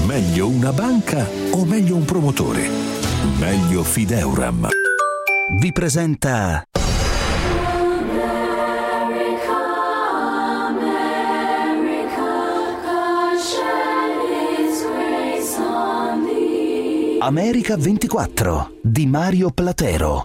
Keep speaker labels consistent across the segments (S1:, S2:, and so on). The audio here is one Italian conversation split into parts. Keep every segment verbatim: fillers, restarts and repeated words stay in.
S1: Meglio una banca o meglio un promotore? Meglio Fideuram. Vi presenta America ventiquattro di Mario Platero.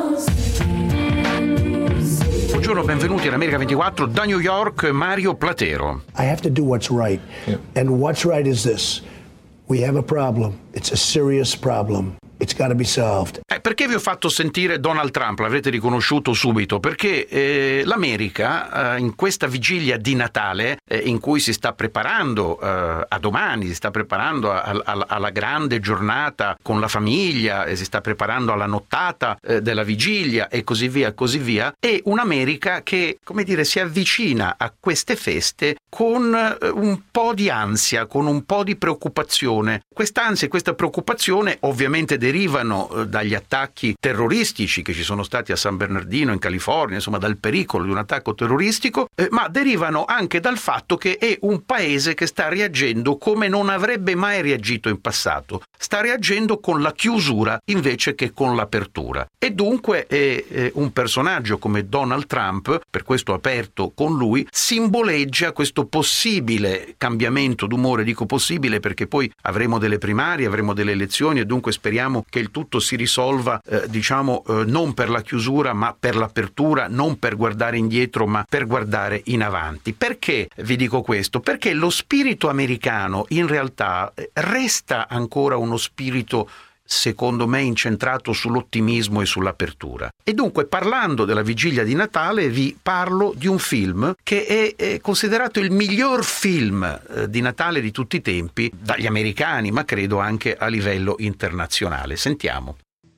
S2: Buongiorno, benvenuti all'America ventiquattro da New York, Mario Platero.
S3: I have to do what's right. Yeah. And what's right is this. We have a problem. It's a serious problem. It's got to be solved.
S2: Eh, perché vi ho fatto sentire Donald Trump? L'avrete riconosciuto subito, perché eh, l'America eh, in questa vigilia di Natale eh, in cui si sta preparando eh, a domani, si sta preparando a, a, alla grande giornata con la famiglia, e si sta preparando alla nottata eh, della vigilia e così via, così via, è un'America che, come dire, si avvicina a queste feste con eh, un po' di ansia, con un po' di preoccupazione. Quest'ansia e questa preoccupazione ovviamente derivano eh, dagli attacchi terroristici che ci sono stati a San Bernardino in California, insomma dal pericolo di un attacco terroristico, eh, ma derivano anche dal fatto che è un paese che sta reagendo come non avrebbe mai reagito in passato. Sta reagendo con la chiusura invece che con l'apertura. E dunque eh, eh, un personaggio come Donald Trump, per questo ho aperto con lui, simboleggia questo possibile cambiamento d'umore. Dico possibile perché poi avremo delle primarie, avremo delle elezioni e dunque speriamo che il tutto si risolva eh, diciamo eh, non per la chiusura ma per l'apertura, non per guardare indietro ma per guardare in avanti. Perché vi dico questo? Perché lo spirito americano in realtà resta ancora uno spirito, secondo me, incentrato sull'ottimismo e sull'apertura. E dunque, parlando della vigilia di Natale, vi parlo di un film che è, è considerato il miglior film eh, di Natale di tutti i tempi dagli americani, ma credo anche a livello internazionale. Sentiamo.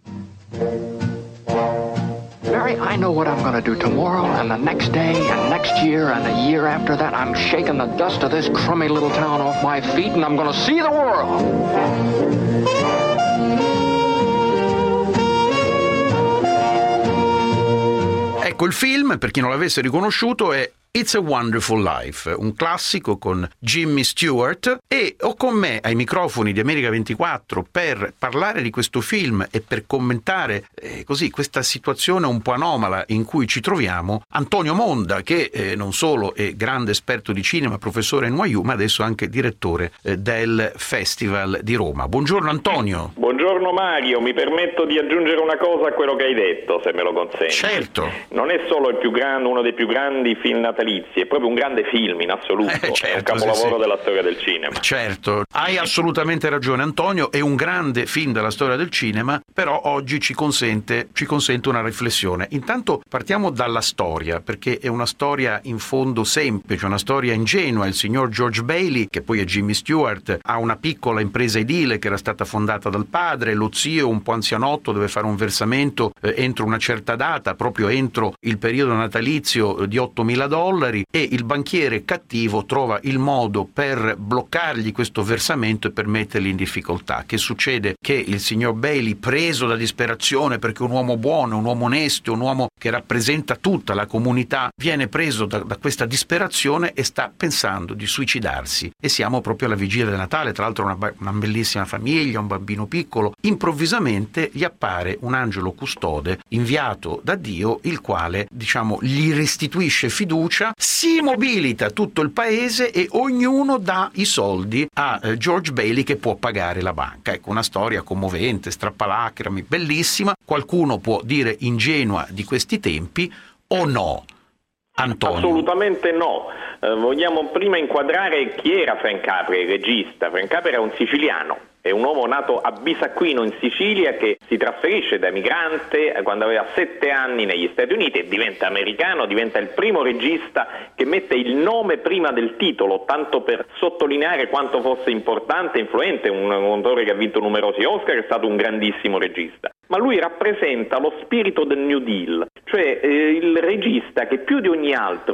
S4: Mary, I know what I'm going to do tomorrow and the next day and next year and the year after that. I'm shaking the dust of this crummy little town off my feet and I'm going to see the world.
S2: Ecco, il film, per chi non l'avesse riconosciuto, è It's a Wonderful Life, un classico con Jimmy Stewart, e ho con me ai microfoni di America ventiquattro per parlare di questo film e per commentare eh, così questa situazione un po' anomala in cui ci troviamo Antonio Monda, che eh, non solo è grande esperto di cinema, professore a N Y U, ma adesso anche direttore eh, del Festival di Roma. Buongiorno Antonio.
S5: Buongiorno Mario, mi permetto di aggiungere una cosa a quello che hai detto, se me lo consenti.
S2: Certo.
S5: Non è solo il più grande, uno dei più grandi film natalizi, è proprio un grande film in assoluto,
S2: eh, certo,
S5: è un capolavoro
S2: sì, sì.
S5: della storia del cinema.
S2: Certo, hai assolutamente ragione Antonio, è un grande film della storia del cinema, però oggi ci consente, ci consente una riflessione. Intanto partiamo dalla storia, perché è una storia in fondo semplice, una storia ingenua. Il signor George Bailey, che poi è Jimmy Stewart, ha una piccola impresa edile che era stata fondata dal padre, lo zio un po' anzianotto deve fare un versamento eh, entro una certa data, proprio entro il periodo natalizio, di ottomila dollari, e il banchiere cattivo trova il modo per bloccargli questo versamento e per metterli in difficoltà. Che succede? Che il signor Bailey, preso da disperazione perché un uomo buono, un uomo onesto, un uomo che rappresenta tutta la comunità, viene preso da, da questa disperazione e sta pensando di suicidarsi. E siamo proprio alla vigilia del Natale, tra l'altro una, una bellissima famiglia, un bambino piccolo. Improvvisamente gli appare un angelo custode inviato da Dio, il quale, diciamo, gli restituisce fiducia, si mobilita tutto il paese e ognuno dà i soldi a eh, George Bailey, che può pagare la banca. Ecco, una storia commovente, strappalacrime, bellissima. Qualcuno può dire ingenua di questi tempi o no? Antonio.
S5: Assolutamente no. Eh, vogliamo prima inquadrare chi era Frank Capra, il regista. Frank Capra era un siciliano. È un uomo nato a Bisacquino in Sicilia che si trasferisce da emigrante quando aveva sette anni negli Stati Uniti e diventa americano, diventa il primo regista che mette il nome prima del titolo, tanto per sottolineare quanto fosse importante e influente, un, un autore che ha vinto numerosi Oscar, è stato un grandissimo regista. Ma lui rappresenta lo spirito del New Deal, cioè eh, il regista che più di ogni altro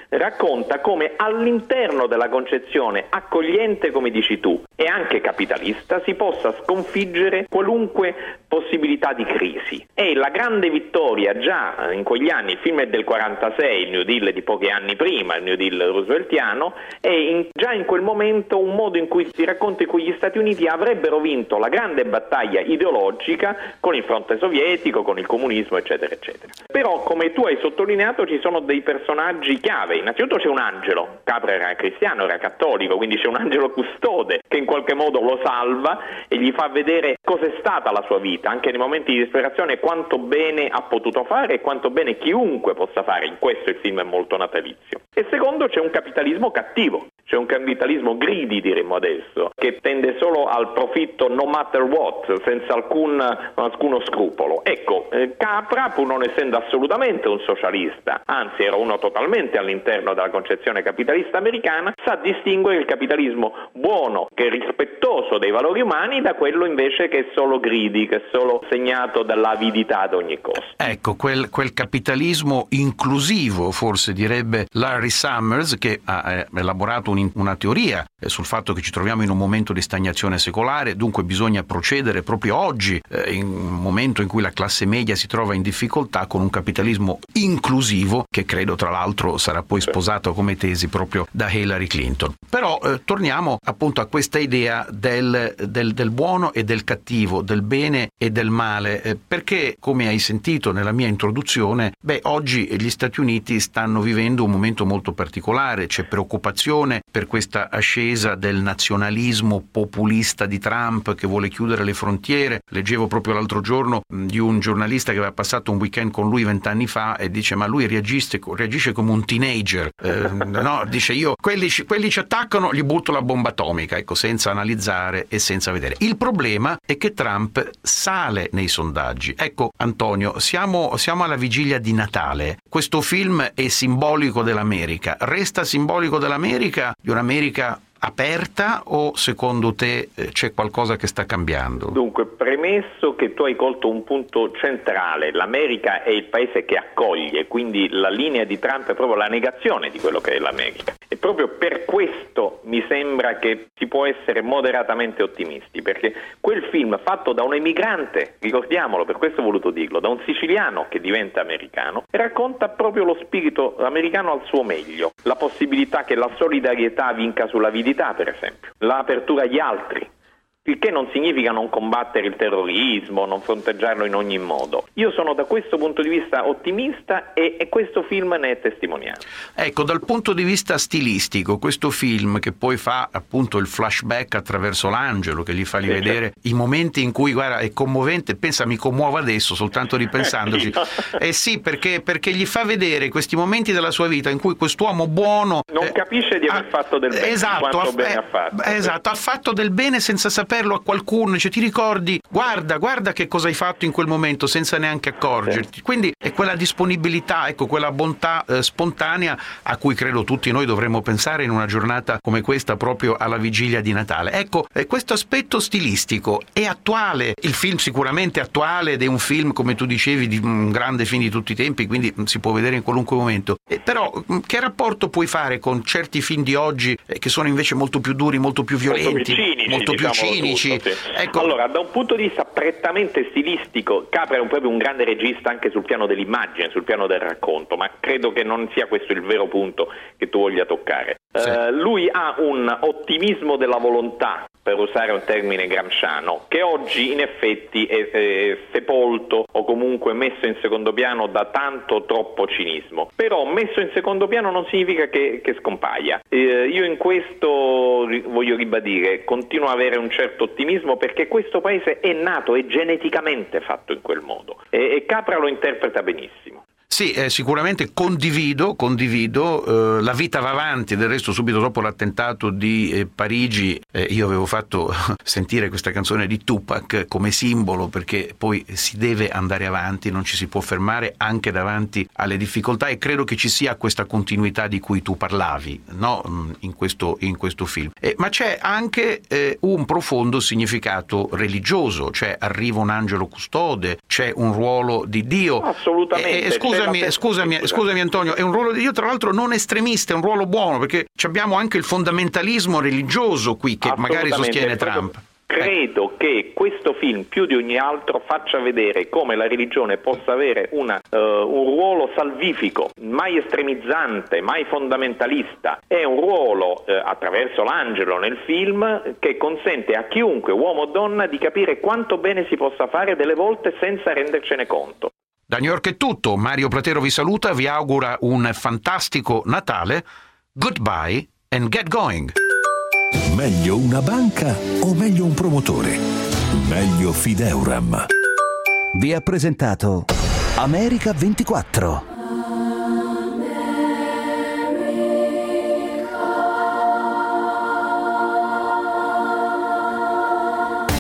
S5: racconta come all'interno della concezione accogliente, come dici tu, e anche capitalista, si possa sconfiggere qualunque possibilità di crisi. E la grande vittoria già in quegli anni, il film è del quarantasei, il New Deal è di pochi anni prima, il New Deal rooseveltiano, è in, già in quel momento un modo in cui si racconta in cui gli Stati Uniti avrebbero vinto la grande battaglia ideologica con il fronte sovietico, con il comunismo, eccetera, eccetera. Però, come tu hai sottolineato, ci sono dei personaggi chiave. Innanzitutto c'è un angelo, Capra era cristiano, era cattolico, quindi c'è un angelo custode che in qualche modo lo salva e gli fa vedere cos'è stata la sua vita, anche nei momenti di disperazione, quanto bene ha potuto fare e quanto bene chiunque possa fare. In questo il film è molto natalizio. E secondo, c'è un capitalismo cattivo, c'è un capitalismo greedy, diremmo adesso, che tende solo al profitto no matter what, senza alcun, alcuno scrupolo. Ecco, eh, Capra, pur non essendo assolutamente un socialista, anzi era uno totalmente all'interno della concezione capitalista americana, sa distinguere il capitalismo buono, che è rispettoso dei valori umani, da quello invece che è solo greedy, che è solo segnato dall'avidità ad ogni costo.
S2: Ecco, quel, quel capitalismo inclusivo, forse direbbe Larry Summers, che ha elaborato un, una teoria sul fatto che ci troviamo in un momento di stagnazione secolare, dunque bisogna procedere proprio oggi, eh, in un momento in cui la classe media si trova in difficoltà, con un capitalismo inclusivo, che credo tra l'altro sarà poi sposato come tesi proprio da Hillary Clinton. Però eh, torniamo appunto a questa idea del, del, del buono e del cattivo, del bene e del male, eh, perché, come hai sentito nella mia introduzione, beh, oggi gli Stati Uniti stanno vivendo un momento molto particolare, c'è preoccupazione per questa ascesa del nazionalismo populista di Trump che vuole chiudere le frontiere. Leggevo proprio l'altro giorno mh, di un giornalista che aveva passato un weekend con lui vent'anni fa e dice: ma lui reagisce, reagisce come un teenager, eh, no, dice io quelli ci, quelli ci attaccano, gli butto la bomba atomica, ecco, senza analizzare e senza vedere. Il problema è che Trump sale nei sondaggi. Ecco, Antonio, siamo, siamo alla vigilia di Natale. Questo film è simbolico dell'America, resta simbolico dell'America, di un'America aperta, o secondo te eh, c'è qualcosa che sta cambiando?
S5: Dunque, premesso che tu hai colto un punto centrale, l'America è il paese che accoglie, quindi la linea di Trump è proprio la negazione di quello che è l'America. E proprio per questo mi sembra che si può essere moderatamente ottimisti, perché quel film fatto da un emigrante, ricordiamolo, per questo ho voluto dirlo, da un siciliano che diventa americano, racconta proprio lo spirito americano al suo meglio, la possibilità che la solidarietà vinca sull'avidità, per esempio, l'apertura agli altri, il che non significa non combattere il terrorismo, non fronteggiarlo in ogni modo. Io sono da questo punto di vista ottimista e, e questo film ne è testimonianza.
S2: Ecco, dal punto di vista stilistico, questo film che poi fa appunto il flashback attraverso l'angelo, che gli fa rivedere i momenti in cui, guarda, è commovente, pensa mi commuovo adesso soltanto ripensandoci. Eh sì, perché, perché gli fa vedere questi momenti della sua vita in cui quest'uomo buono
S5: non
S2: eh,
S5: capisce di aver
S2: ha,
S5: fatto del bene,
S2: esatto,
S5: quanto
S2: ha,
S5: bene
S2: eh,
S5: ha fatto.
S2: Esatto, ha fatto del bene senza sapere a qualcuno, dice ti ricordi, guarda guarda che cosa hai fatto in quel momento senza neanche accorgerti. Quindi è quella disponibilità, ecco, quella bontà eh, spontanea a cui credo tutti noi dovremmo pensare in una giornata come questa, proprio alla vigilia di Natale. Ecco, eh, questo aspetto stilistico è attuale, il film sicuramente è attuale ed è un film, come tu dicevi, di un grande film di tutti i tempi, quindi si può vedere in qualunque momento. Eh, però che rapporto puoi fare con certi film di oggi eh, che sono invece molto più duri, molto più violenti,
S5: molto più cinici,
S2: molto più
S5: diciamo
S2: cinici?
S5: Tutto, sì.
S2: Ecco.
S5: Allora, da un punto di vista prettamente stilistico, Capra è un, proprio un grande regista anche sul piano dell'immagine, sul piano del racconto, ma credo che non sia questo il vero punto che tu voglia toccare. Sì. Uh, lui ha un ottimismo della volontà, per usare un termine gramsciano, che oggi in effetti è, è sepolto o comunque messo in secondo piano da tanto troppo cinismo. Però messo in secondo piano non significa che, che scompaia. Eh, io in questo voglio ribadire, continuo a avere un certo ottimismo, perché questo paese è nato, è geneticamente fatto in quel modo e, e Capra lo interpreta benissimo.
S2: Sì, eh, sicuramente condivido, condivido, eh, la vita va avanti, del resto subito dopo l'attentato di eh, Parigi eh, io avevo fatto sentire questa canzone di Tupac come simbolo, perché poi si deve andare avanti, non ci si può fermare anche davanti alle difficoltà, e credo che ci sia questa continuità di cui tu parlavi, no? in, questo, in questo film. Eh, ma c'è anche eh, un profondo significato religioso, cioè arriva un angelo custode, c'è un ruolo di Dio.
S5: Assolutamente.
S2: Eh, scusa, scusami, scusami, scusami Antonio, è un ruolo, io tra l'altro non estremista, è un ruolo buono, perché abbiamo anche il fondamentalismo religioso qui che magari sostiene Trump.
S5: Credo che questo film più di ogni altro faccia vedere come la religione possa avere una, uh, un ruolo salvifico, mai estremizzante, mai fondamentalista. È un ruolo, uh, attraverso l'angelo nel film, che consente a chiunque, uomo o donna, di capire quanto bene si possa fare delle volte senza rendercene conto.
S2: Da New York è tutto, Mario Platero vi saluta, vi augura un fantastico Natale. Goodbye and get going.
S1: Meglio una banca o meglio un promotore? Meglio Fideuram.
S6: Vi ha presentato America ventiquattro.